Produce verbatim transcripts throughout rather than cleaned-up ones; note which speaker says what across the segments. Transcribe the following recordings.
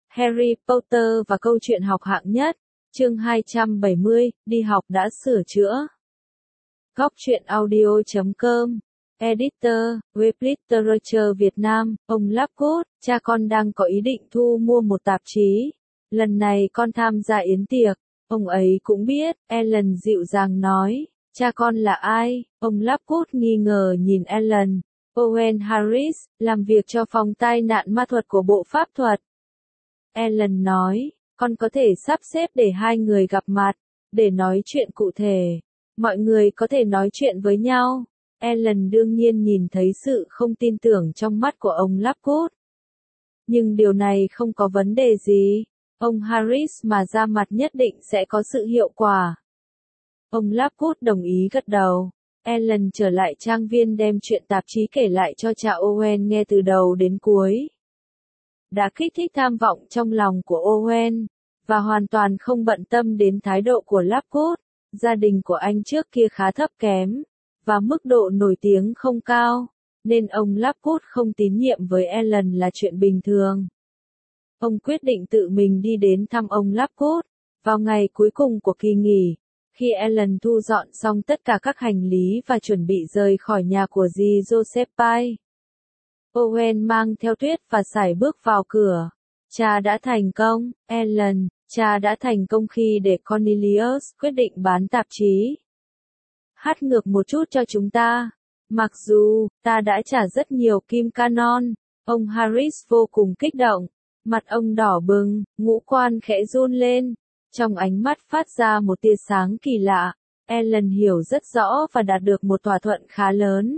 Speaker 1: Harry Potter và câu chuyện học hạng nhất, chương hai trăm bảy mươi, đi học đã sửa chữa. Góc truyện audio chấm com, Editor, Web Literature Việt Nam, ông Lovegood, cha con đang có ý định thu mua một tạp chí. Lần này con tham gia yến tiệc, ông ấy cũng biết, Ellen dịu dàng nói, cha con là ai? Ông Lovegood nghi ngờ nhìn Ellen. Owen Harris, làm việc cho phòng tai nạn ma thuật của Bộ Pháp thuật. Ellen nói, con có thể sắp xếp để hai người gặp mặt, để nói chuyện cụ thể. Mọi người có thể nói chuyện với nhau. Ellen đương nhiên nhìn thấy sự không tin tưởng trong mắt của ông Lovegood. Nhưng điều này không có vấn đề gì. Ông Harris mà ra mặt nhất định sẽ có sự hiệu quả. Ông Lovegood đồng ý gật đầu. Ellen trở lại trang viên đem chuyện tạp chí kể lại cho cha Owen nghe từ đầu đến cuối. Đã kích thích tham vọng trong lòng của Owen, và hoàn toàn không bận tâm đến thái độ của Lovegood. Gia đình của anh trước kia khá thấp kém, và mức độ nổi tiếng không cao, nên ông Lovegood không tín nhiệm với Ellen là chuyện bình thường. Ông quyết định tự mình đi đến thăm ông Lovegood, vào ngày cuối cùng của kỳ nghỉ, khi Ellen thu dọn xong tất cả các hành lý và chuẩn bị rời khỏi nhà của dì Josephine. Owen mang theo tuyết và sải bước vào cửa. Cha đã thành công, Ellen, cha đã thành công khi để Cornelius quyết định bán tạp chí. Hát ngược một chút cho chúng ta. Mặc dù, ta đã trả rất nhiều kim canon, ông Harris vô cùng kích động. Mặt ông đỏ bừng, ngũ quan khẽ run lên. Trong ánh mắt phát ra một tia sáng kỳ lạ. Ellen hiểu rất rõ và đạt được một thỏa thuận khá lớn.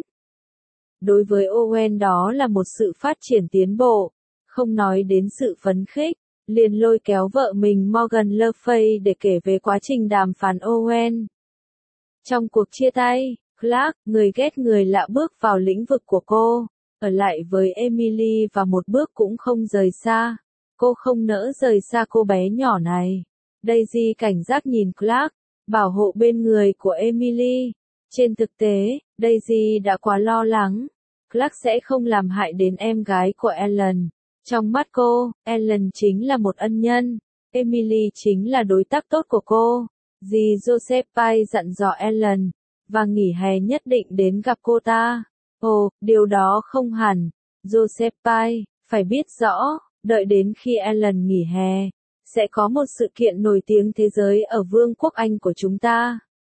Speaker 1: Đối với Owen đó là một sự phát triển tiến bộ. Không nói đến sự phấn khích, liền lôi kéo vợ mình Morgan Le Fay để kể về quá trình đàm phán Owen. Trong cuộc chia tay, Clark, người ghét người lạ bước vào lĩnh vực của cô, ở lại với Emily và một bước cũng không rời xa. Cô không nỡ rời xa cô bé nhỏ này. Daisy cảnh giác nhìn Clark, bảo hộ bên người của Emily. Trên thực tế, Daisy đã quá lo lắng. Clark sẽ không làm hại đến em gái của Ellen. Trong mắt cô, Ellen chính là một ân nhân. Emily chính là đối tác tốt của cô. Dì Josephine dặn dò Ellen, và nghỉ hè nhất định đến gặp cô ta. Ồ, điều đó không hẳn. Josephine, phải biết rõ, đợi đến khi Ellen nghỉ hè, sẽ có một sự kiện nổi tiếng thế giới ở Vương quốc Anh của chúng ta.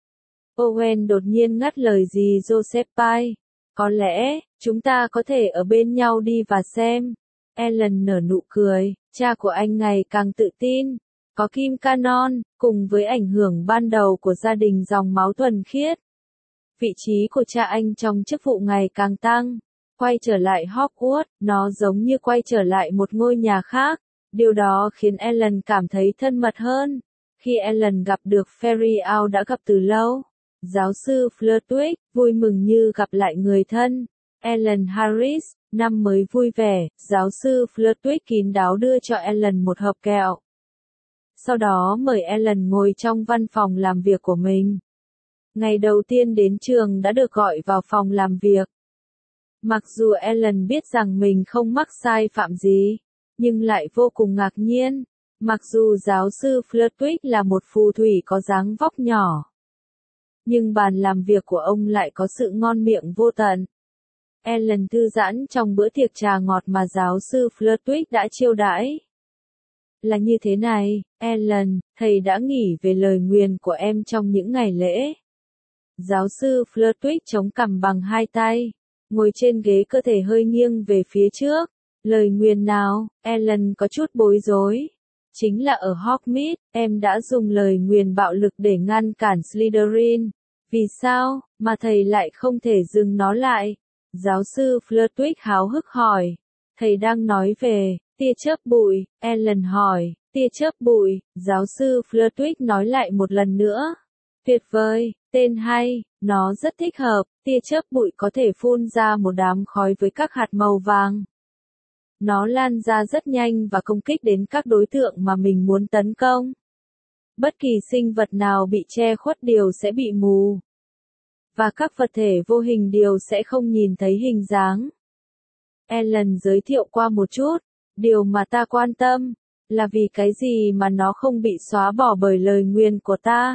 Speaker 1: Owen đột nhiên ngắt lời dì Josephine. Có lẽ, chúng ta có thể ở bên nhau đi và xem. Ellen nở nụ cười, cha của anh ngày càng tự tin. Có kim canon, cùng với ảnh hưởng ban đầu của gia đình dòng máu thuần khiết. Vị trí của cha anh trong chức vụ ngày càng tăng. Quay trở lại Hogwarts, nó giống như quay trở lại một ngôi nhà khác. Điều đó khiến Ellen cảm thấy thân mật hơn. Khi Ellen gặp được Fairy Owl đã gặp từ lâu. Giáo sư Flitwick, vui mừng như gặp lại người thân. Ellen Harris, năm mới vui vẻ, giáo sư Flitwick kín đáo đưa cho Ellen một hộp kẹo. Sau đó mời Ellen ngồi trong văn phòng làm việc của mình. Ngày đầu tiên đến trường đã được gọi vào phòng làm việc. Mặc dù Ellen biết rằng mình không mắc sai phạm gì, nhưng lại vô cùng ngạc nhiên. Mặc dù giáo sư Flitwick là một phù thủy có dáng vóc nhỏ, nhưng bàn làm việc của ông lại có sự ngon miệng vô tận. Ellen thư giãn trong bữa tiệc trà ngọt mà giáo sư Flitwick đã chiêu đãi. Là như thế này, Ellen, thầy đã nghỉ về lời nguyền của em trong những ngày lễ. Giáo sư Flitwick chống cằm bằng hai tay, ngồi trên ghế cơ thể hơi nghiêng về phía trước. Lời nguyền nào? Ellen có chút bối rối. Chính là ở Hogsmeade, em đã dùng lời nguyền bạo lực để ngăn cản Slytherin. Vì sao, mà thầy lại không thể dừng nó lại? Giáo sư Flitwick háo hức hỏi. Thầy đang nói về tia chớp bụi, Ellen hỏi. Tia chớp bụi, giáo sư Flitwick nói lại một lần nữa. Tuyệt vời, tên hay, nó rất thích hợp. Tia chớp bụi có thể phun ra một đám khói với các hạt màu vàng. Nó lan ra rất nhanh và công kích đến các đối tượng mà mình muốn tấn công. Bất kỳ sinh vật nào bị che khuất đều sẽ bị mù. Và các vật thể vô hình đều sẽ không nhìn thấy hình dáng. Ellen giới thiệu qua một chút. Điều mà ta quan tâm Là vì cái gì mà nó không bị xóa bỏ bởi lời nguyền của ta?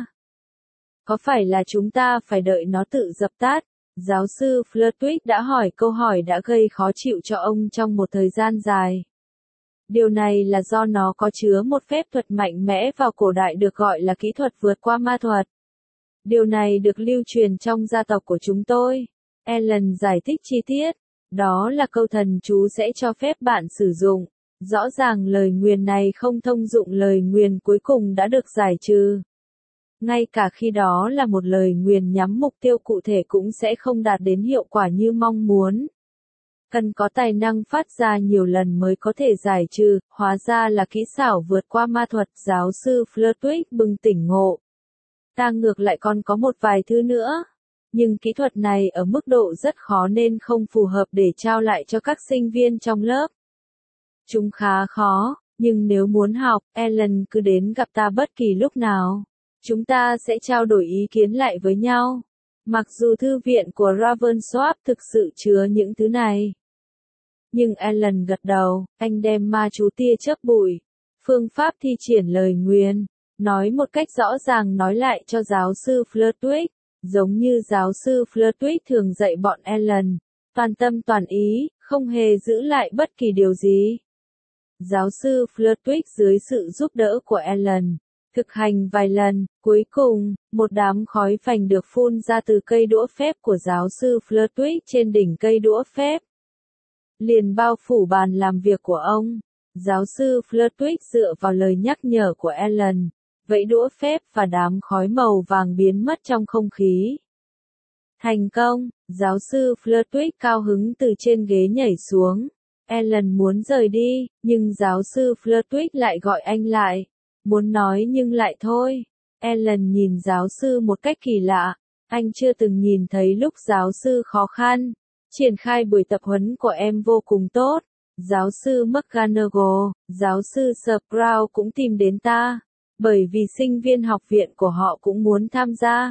Speaker 1: Có phải là chúng ta phải đợi nó tự dập tắt? Giáo sư Flitwick đã hỏi câu hỏi đã gây khó chịu cho ông trong một thời gian dài. Điều này là do nó có chứa một phép thuật mạnh mẽ vào cổ đại được gọi là kỹ thuật vượt qua ma thuật. Điều này được lưu truyền trong gia tộc của chúng tôi. Ellen giải thích chi tiết. Đó là câu thần chú sẽ cho phép bạn sử dụng. Rõ ràng lời nguyền này không thông dụng, lời nguyền cuối cùng đã được giải trừ. Ngay cả khi đó là một lời nguyền nhắm mục tiêu cụ thể cũng sẽ không đạt đến hiệu quả như mong muốn. Cần có tài năng phát ra nhiều lần mới có thể giải trừ, hóa ra là kỹ xảo vượt qua ma thuật. Giáo sư Flitwick bừng tỉnh ngộ. Ta ngược lại còn có một vài thứ nữa. Nhưng kỹ thuật này ở mức độ rất khó nên không phù hợp để trao lại cho các sinh viên trong lớp. Chúng khá khó, nhưng nếu muốn học, Ellen cứ đến gặp ta bất kỳ lúc nào. Chúng ta sẽ trao đổi ý kiến lại với nhau. Mặc dù thư viện của Ravensworth thực sự chứa những thứ này. Nhưng Ellen gật đầu, anh đem ma chú tia chớp bụi. Phương pháp thi triển lời nguyền. Nói một cách rõ ràng nói lại cho giáo sư Flitwick. Giống như giáo sư Flitwick thường dạy bọn Ellen. Toàn tâm toàn ý, không hề giữ lại bất kỳ điều gì. Giáo sư Flitwick dưới sự giúp đỡ của Ellen. Thực hành vài lần, cuối cùng, một đám khói phành được phun ra từ cây đũa phép của giáo sư Flitwick trên đỉnh cây đũa phép. Liền bao phủ bàn làm việc của ông. Giáo sư Flitwick dựa vào lời nhắc nhở của Ellen, vẫy đũa phép và đám khói màu vàng biến mất trong không khí. Thành công, giáo sư Flitwick cao hứng từ trên ghế nhảy xuống. Ellen muốn rời đi, nhưng giáo sư Flitwick lại gọi anh lại. Muốn nói nhưng lại thôi. Ellen nhìn giáo sư một cách kỳ lạ. Anh chưa từng nhìn thấy lúc giáo sư khó khăn. Triển khai buổi tập huấn của em vô cùng tốt. Giáo sư McGonagall, giáo sư Sprout cũng tìm đến ta. Bởi vì sinh viên học viện của họ cũng muốn tham gia.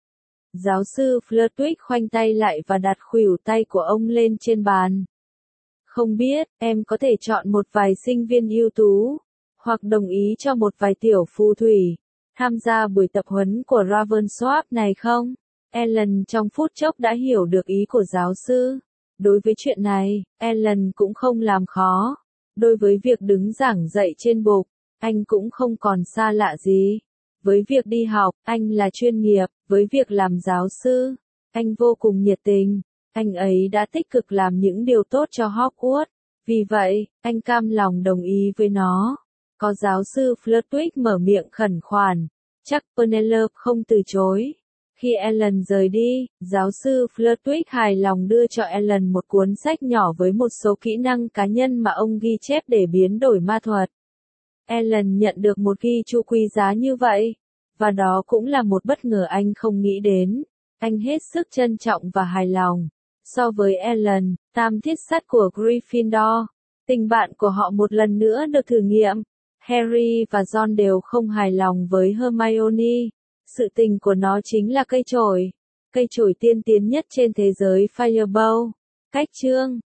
Speaker 1: Giáo sư Flitwick khoanh tay lại và đặt khuỷu tay của ông lên trên bàn. Không biết, em có thể chọn một vài sinh viên ưu tú, hoặc đồng ý cho một vài tiểu phù thủy, tham gia buổi tập huấn của Ravensworth này không? Ellen trong phút chốc đã hiểu được ý của giáo sư. Đối với chuyện này, Ellen cũng không làm khó. Đối với việc đứng giảng dạy trên bục, anh cũng không còn xa lạ gì. Với việc đi học, anh là chuyên nghiệp. Với việc làm giáo sư, anh vô cùng nhiệt tình. Anh ấy đã tích cực làm những điều tốt cho Hogwarts. Vì vậy, anh cam lòng đồng ý với nó. Có giáo sư Flitwick mở miệng khẩn khoản. Chắc Penelope không từ chối. Khi Ellen rời đi, giáo sư Flitwick hài lòng đưa cho Ellen một cuốn sách nhỏ với một số kỹ năng cá nhân mà ông ghi chép để biến đổi ma thuật. Ellen nhận được một ghi chú quý giá như vậy. Và đó cũng là một bất ngờ anh không nghĩ đến. Anh hết sức trân trọng và hài lòng. So với Ellen, tam thiết sắt của Gryffindor, tình bạn của họ một lần nữa được thử nghiệm. Harry và Ron đều không hài lòng với Hermione. Sự tình của nó chính là cây chổi. Cây chổi tiên tiến nhất trên thế giới Firebolt. Cách chương